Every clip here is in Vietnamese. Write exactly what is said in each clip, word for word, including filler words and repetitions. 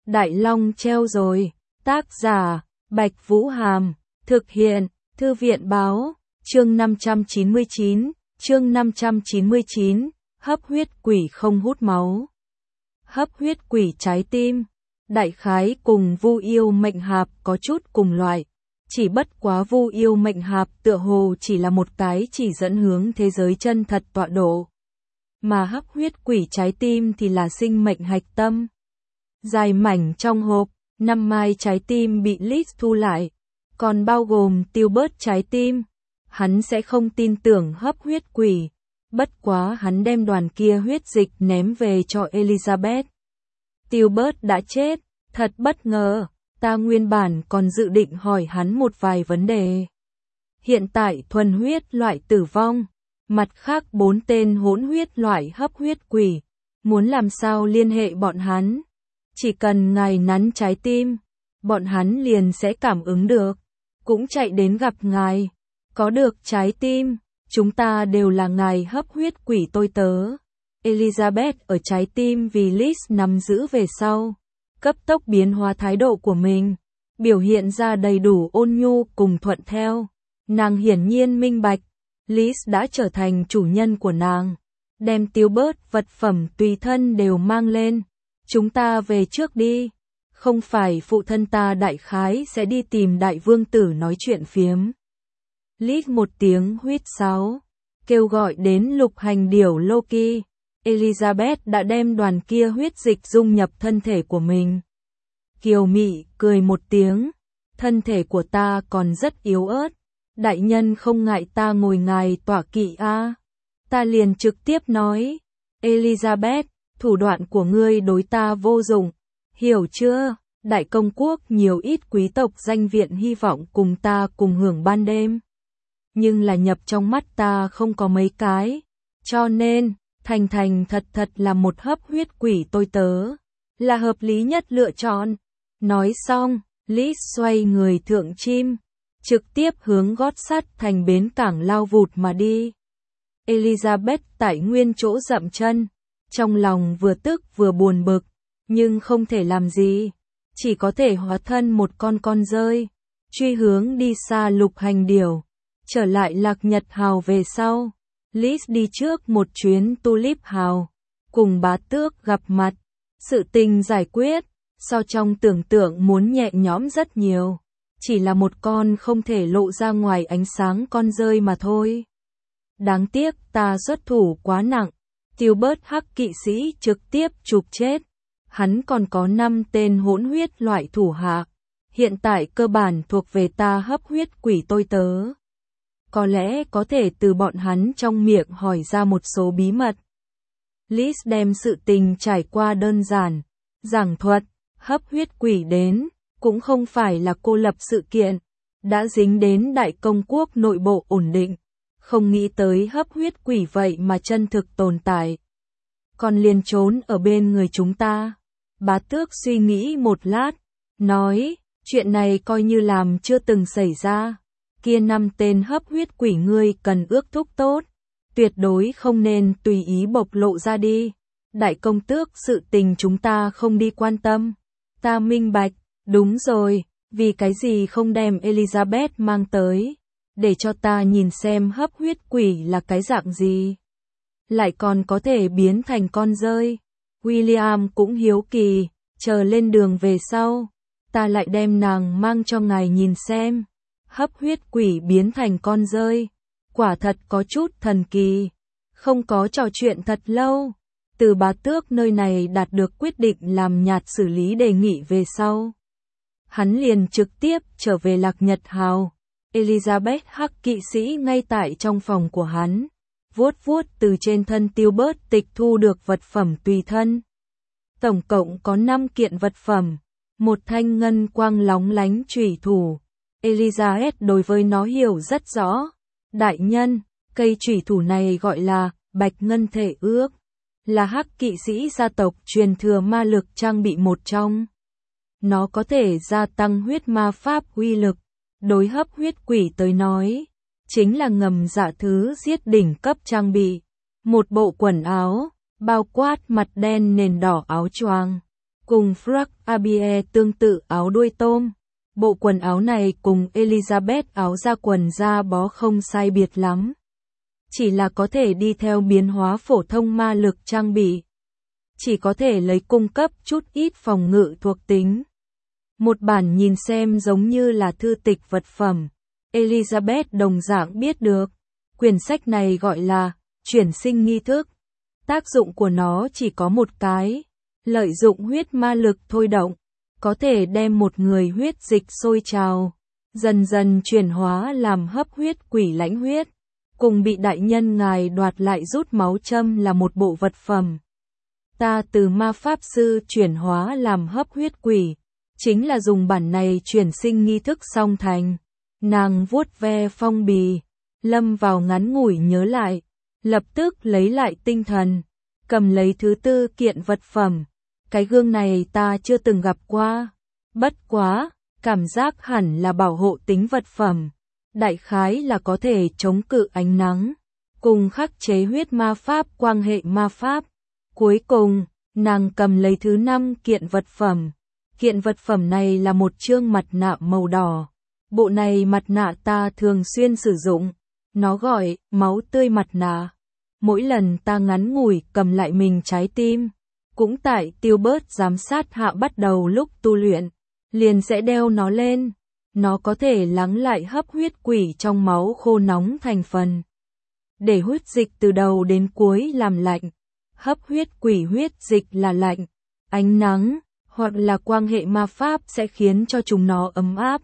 Đại Long treo rồi. Tác giả, Bạch Vũ Hàm. Thực hiện, Thư viện Báo. Chương năm trăm chín mươi chín. Chương năm trăm chín mươi chín. Hấp huyết quỷ không hút máu. Hấp huyết quỷ trái tim. Đại khái cùng Vu Yêu Mệnh Hạp có chút cùng loại. Chỉ bất quá Vu Yêu Mệnh Hạp tựa hồ chỉ là một cái chỉ dẫn hướng thế giới chân thật tọa độ. Mà hấp huyết quỷ trái tim thì là sinh mệnh hạch tâm. Dài mảnh trong hộp, năm mai trái tim bị Liz thu lại, còn bao gồm tiêu bớt trái tim. Hắn sẽ không tin tưởng hấp huyết quỷ, bất quá hắn đem đoàn kia huyết dịch ném về cho Elizabeth. Tiêu bớt đã chết, thật bất ngờ, ta nguyên bản còn dự định hỏi hắn một vài vấn đề. Hiện tại thuần huyết loại tử vong, mặt khác bốn tên hỗn huyết loại hấp huyết quỷ, muốn làm sao liên hệ bọn hắn? Chỉ cần ngài nắn trái tim, bọn hắn liền sẽ cảm ứng được, cũng chạy đến gặp ngài. Có được trái tim, chúng ta đều là ngài hấp huyết quỷ tôi tớ. Elizabeth ở trái tim vì Liz nắm giữ về sau, cấp tốc biến hóa thái độ của mình, biểu hiện ra đầy đủ ôn nhu cùng thuận theo. Nàng hiển nhiên minh bạch, Liz đã trở thành chủ nhân của nàng, đem tiêu bớt vật phẩm tùy thân đều mang lên. Chúng ta về trước đi, không phải phụ thân ta đại khái sẽ đi tìm đại vương tử nói chuyện phiếm. Liz một tiếng huýt sáo, kêu gọi đến lục hành điểu Loki. Elizabeth đã đem đoàn kia huyết dịch dung nhập thân thể của mình. Kiều mị cười một tiếng, thân thể của ta còn rất yếu ớt, đại nhân không ngại ta ngồi ngài tọa kỵ a? À? Ta liền trực tiếp nói, Elizabeth, thủ đoạn của ngươi đối ta vô dụng, hiểu chưa? Đại công quốc nhiều ít quý tộc danh viện hy vọng cùng ta cùng hưởng ban đêm, nhưng là nhập trong mắt ta không có mấy cái, cho nên thành thành thật thật là một hấp huyết quỷ tôi tớ, là hợp lý nhất lựa chọn. Nói xong, Liz xoay người thượng chim, trực tiếp hướng gót sắt thành bến cảng lao vụt mà đi. Elizabeth tại nguyên chỗ dậm chân, trong lòng vừa tức vừa buồn bực, nhưng không thể làm gì, chỉ có thể hóa thân một con con rơi, truy hướng đi xa lục hành điểu. Trở lại Lạc Nhật Hào về sau, Liz đi trước một chuyến Tulip Hào, cùng bá tước gặp mặt, sự tình giải quyết, so trong tưởng tượng muốn nhẹ nhõm rất nhiều, chỉ là một con không thể lộ ra ngoài ánh sáng con rơi mà thôi. Đáng tiếc ta xuất thủ quá nặng, tiêu bớt hắc kỵ sĩ trực tiếp chụp chết, hắn còn có năm tên hỗn huyết loại thủ hạ, hiện tại cơ bản thuộc về ta hấp huyết quỷ tôi tớ. Có lẽ có thể từ bọn hắn trong miệng hỏi ra một số bí mật. Liz đem sự tình trải qua đơn giản, giảng thuật, hấp huyết quỷ đến, cũng không phải là cô lập sự kiện, đã dính đến đại công quốc nội bộ ổn định, không nghĩ tới hấp huyết quỷ vậy mà chân thực tồn tại. Còn liền trốn ở bên người chúng ta. Bá tước suy nghĩ một lát, nói, chuyện này coi như làm chưa từng xảy ra. Kia năm tên hấp huyết quỷ ngươi cần ước thúc tốt, tuyệt đối không nên tùy ý bộc lộ ra đi. Đại công tước sự tình chúng ta không đi quan tâm. Ta minh bạch, đúng rồi, vì cái gì không đem Elizabeth mang tới, để cho ta nhìn xem hấp huyết quỷ là cái dạng gì. Lại còn có thể biến thành con rơi. William cũng hiếu kỳ, chờ lên đường về sau, ta lại đem nàng mang cho ngài nhìn xem. Hấp huyết quỷ biến thành con rơi, quả thật có chút thần kỳ. Không có trò chuyện thật lâu, từ bá tước nơi này đạt được quyết định làm nhạt xử lý đề nghị về sau. Hắn liền trực tiếp trở về Lạc Nhật Hào. Elizabeth hắc kỵ sĩ ngay tại trong phòng của hắn, vuốt vuốt từ trên thân tiêu bớt tịch thu được vật phẩm tùy thân. Tổng cộng có năm kiện vật phẩm, một thanh ngân quang lóng lánh chủy thủ. Elizabeth đối với nó hiểu rất rõ. Đại nhân, cây chủy thủ này gọi là Bạch Ngân Thể Ước, là hắc kỵ sĩ gia tộc truyền thừa ma lực trang bị một trong. Nó có thể gia tăng huyết ma pháp uy lực, đối hấp huyết quỷ tới nói, chính là ngầm dạ thứ giết đỉnh cấp trang bị. Một bộ quần áo, bao quát mặt đen nền đỏ áo choàng, cùng Frank Abie tương tự áo đuôi tôm. Bộ quần áo này cùng Elizabeth áo da quần da bó không sai biệt lắm. Chỉ là có thể đi theo biến hóa phổ thông ma lực trang bị. Chỉ có thể lấy cung cấp chút ít phòng ngự thuộc tính. Một bản nhìn xem giống như là thư tịch vật phẩm. Elizabeth đồng dạng biết được. Quyển sách này gọi là chuyển sinh nghi thức. Tác dụng của nó chỉ có một cái. Lợi dụng huyết ma lực thôi động. Có thể đem một người huyết dịch sôi trào. Dần dần chuyển hóa làm hấp huyết quỷ lãnh huyết. Cùng bị đại nhân ngài đoạt lại rút máu châm là một bộ vật phẩm. Ta từ ma pháp sư chuyển hóa làm hấp huyết quỷ. Chính là dùng bản này chuyển sinh nghi thức song thành. Nàng vuốt ve phong bì. Lâm vào ngắn ngủi nhớ lại. Lập tức lấy lại tinh thần. Cầm lấy thứ tư kiện vật phẩm. Cái gương này ta chưa từng gặp qua. Bất quá, cảm giác hẳn là bảo hộ tính vật phẩm. Đại khái là có thể chống cự ánh nắng. Cùng khắc chế huyết ma pháp quang hệ ma pháp. Cuối cùng, nàng cầm lấy thứ năm kiện vật phẩm. Kiện vật phẩm này là một chương mặt nạ màu đỏ. Bộ này mặt nạ ta thường xuyên sử dụng. Nó gọi máu tươi mặt nạ. Mỗi lần ta ngắn ngủi cầm lại mình trái tim. Cũng tại Tiêu Bớt giám sát hạ bắt đầu lúc tu luyện. Liền sẽ đeo nó lên. Nó có thể lắng lại hấp huyết quỷ trong máu khô nóng thành phần. Để huyết dịch từ đầu đến cuối làm lạnh. Hấp huyết quỷ huyết dịch là lạnh. Ánh nắng, hoặc là quang hệ ma pháp sẽ khiến cho chúng nó ấm áp.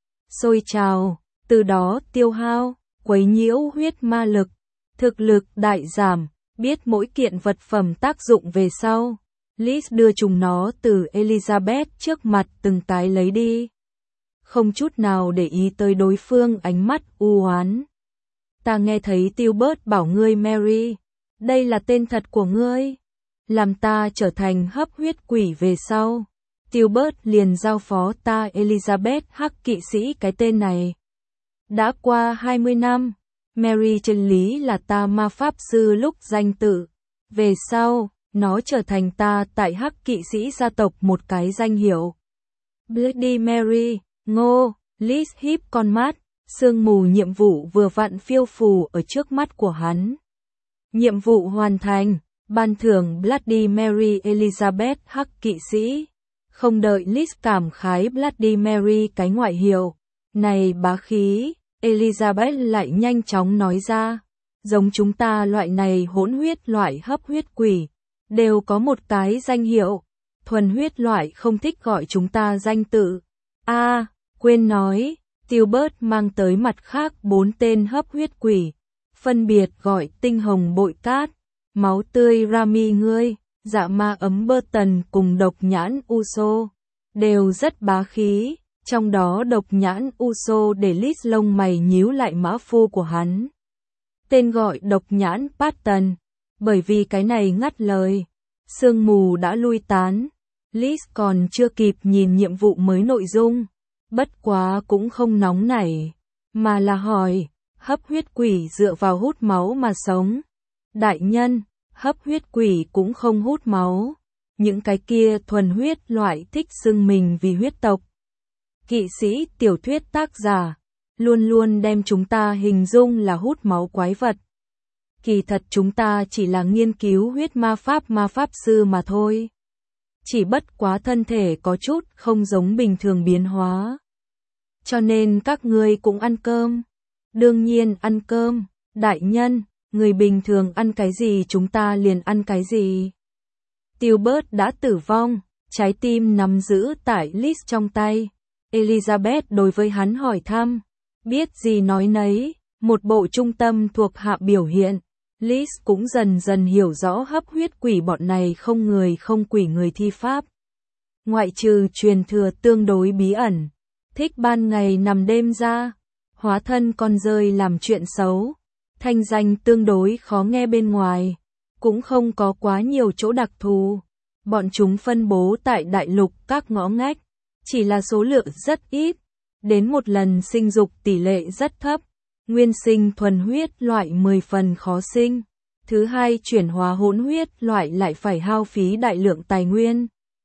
Sôi trào, từ đó tiêu hao, quấy nhiễu huyết ma lực. Thực lực đại giảm, biết mỗi kiện vật phẩm tác dụng về sau. Liz đưa chúng nó từ Elizabeth trước mặt từng cái lấy đi. Không chút nào để ý tới đối phương ánh mắt u oán. Ta nghe thấy Tilbert bảo ngươi Mary. Đây là tên thật của ngươi. Làm ta trở thành hấp huyết quỷ về sau. Tilbert liền giao phó ta Elizabeth hắc kỵ sĩ cái tên này. Đã qua hai mươi năm. Mary chân lý là ta ma pháp sư lúc danh tự. Về sau, nó trở thành ta tại hắc kỵ sĩ gia tộc một cái danh hiệu. Bloody Mary, ngô, Liz híp con mắt, sương mù nhiệm vụ vừa vặn phiêu phù ở trước mắt của hắn. Nhiệm vụ hoàn thành, ban thưởng Bloody Mary Elizabeth hắc kỵ sĩ. Không đợi Liz cảm khái Bloody Mary cái ngoại hiệu, này bá khí. Elizabeth lại nhanh chóng nói ra, giống chúng ta loại này hỗn huyết loại hấp huyết quỷ, đều có một cái danh hiệu, thuần huyết loại không thích gọi chúng ta danh tự. A, à, quên nói, Tilbert mang tới mặt khác bốn tên hấp huyết quỷ, phân biệt gọi tinh hồng bội cát, máu tươi Rami ngươi, dạ ma ấm Burton cùng độc nhãn Uso, đều rất bá khí. Trong đó độc nhãn Uso để Liz lông mày nhíu lại mã phu của hắn. Tên gọi độc nhãn Patton, bởi vì cái này ngắt lời. Sương mù đã lui tán. Liz còn chưa kịp nhìn nhiệm vụ mới nội dung. Bất quá cũng không nóng nảy. Mà là hỏi, hấp huyết quỷ dựa vào hút máu mà sống. Đại nhân, hấp huyết quỷ cũng không hút máu. Những cái kia thuần huyết loại thích xưng mình vì huyết tộc. Kỵ sĩ tiểu thuyết tác giả, luôn luôn đem chúng ta hình dung là hút máu quái vật. Kỳ thật chúng ta chỉ là nghiên cứu huyết ma pháp ma pháp sư mà thôi. Chỉ bất quá thân thể có chút không giống bình thường biến hóa. Cho nên các ngươi cũng ăn cơm. Đương nhiên ăn cơm, đại nhân, người bình thường ăn cái gì chúng ta liền ăn cái gì. Tilbert đã tử vong, trái tim nắm giữ tại Liz trong tay. Elizabeth đối với hắn hỏi thăm, biết gì nói nấy, một bộ trung tâm thuộc hạ biểu hiện. Liz cũng dần dần hiểu rõ hấp huyết quỷ bọn này không người không quỷ người thi pháp. Ngoại trừ truyền thừa tương đối bí ẩn, thích ban ngày nằm đêm ra, hóa thân con rơi làm chuyện xấu, thanh danh tương đối khó nghe bên ngoài, cũng không có quá nhiều chỗ đặc thù. Bọn chúng phân bố tại đại lục các ngõ ngách. Chỉ là số lượng rất ít, đến một lần sinh dục tỷ lệ rất thấp, nguyên sinh thuần huyết loại mười phần khó sinh, thứ hai chuyển hóa hỗn huyết loại lại phải hao phí đại lượng tài nguyên.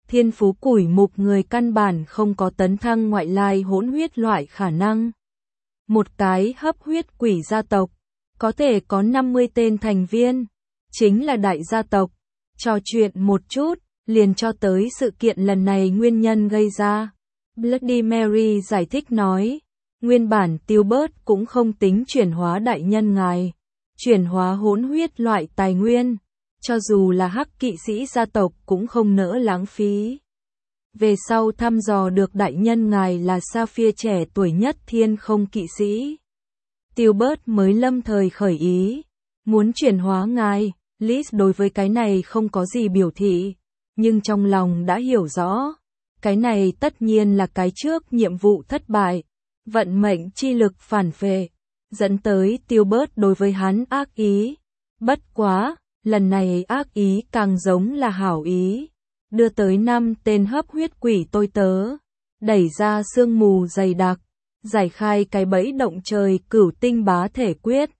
thiên phú củi mục người căn bản không có tấn thăng ngoại lai hỗn huyết loại khả năng. Một cái hấp huyết quỷ gia tộc, có thể có năm mươi tên thành viên, chính là đại gia tộc. Trò chuyện một chút, liền cho tới sự kiện lần này nguyên nhân gây ra. Bloody Mary giải thích nói, nguyên bản Tilbert cũng không tính chuyển hóa đại nhân ngài, chuyển hóa hỗn huyết loại tài nguyên, cho dù là hắc kỵ sĩ gia tộc cũng không nỡ lãng phí. Về sau thăm dò được đại nhân ngài là Sapphire trẻ tuổi nhất thiên không kỵ sĩ. Tilbert mới lâm thời khởi ý, muốn chuyển hóa ngài. Liz đối với cái này không có gì biểu thị, nhưng trong lòng đã hiểu rõ, cái này tất nhiên là cái trước nhiệm vụ thất bại, vận mệnh chi lực phản phệ, dẫn tới Tilbert đối với hắn ác ý. Bất quá, lần này ác ý càng giống là hảo ý, đưa tới năm tên hấp huyết quỷ tôi tớ, đẩy ra sương mù dày đặc, giải khai cái bẫy động trời cửu tinh bá thể quyết.